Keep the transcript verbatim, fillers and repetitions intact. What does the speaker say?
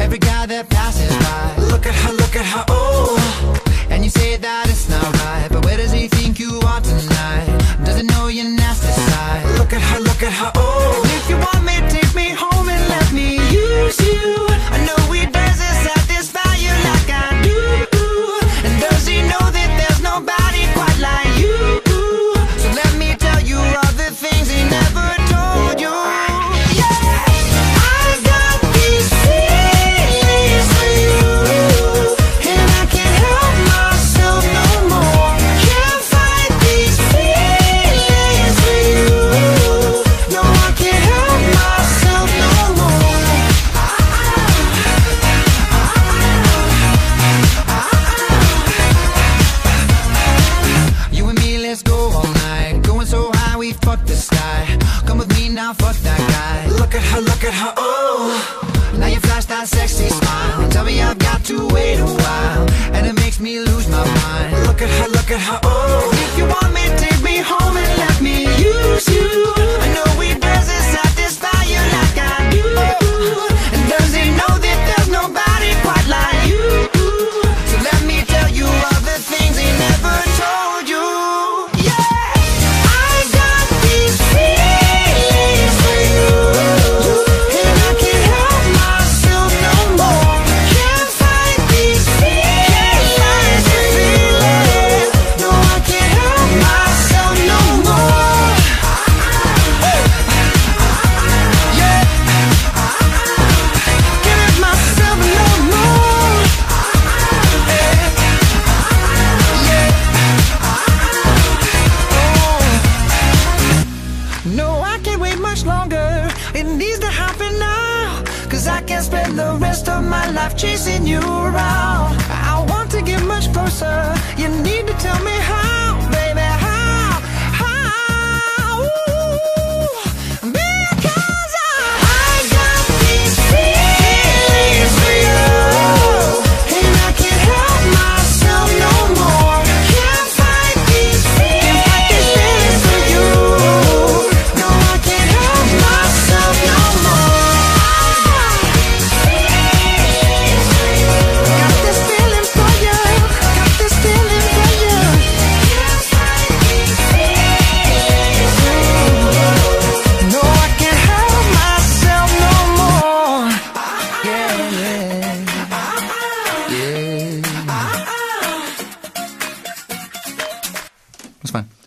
every guy that passes by. Look at her, look at her, oh. And you say that it's not right, but where does he think you are tonight? Doesn't know your nasty side. Look at her, look at her, oh. And if you want me, take me home and let me use you. I know he doesn't satisfy you like I do. And does he know that there's nobody quite like you? So let me tell you all the things he never told you. Fuck the sky, come with me now, fuck that guy. Look at her, look at her, oh. Now you flash that sexy smile. Tell me I've got to wait a while, and it makes me lose my mind. Look at her, look at her, oh. If you want me, take me home and let me use you. I know he doesn't satisfy you like I do. And does he know that there's nobody quite like you? So let me tell you all the things he never told you. No, I can't wait much longer. It needs to happen now, 'cause I can't spend the rest of my life chasing you around. I want to get much closer. You need to tell me how, baby, how, how. Ooh, because I, I got these feelings for you, and I can't help myself no more. Can't fight these feelings for you. It's fine.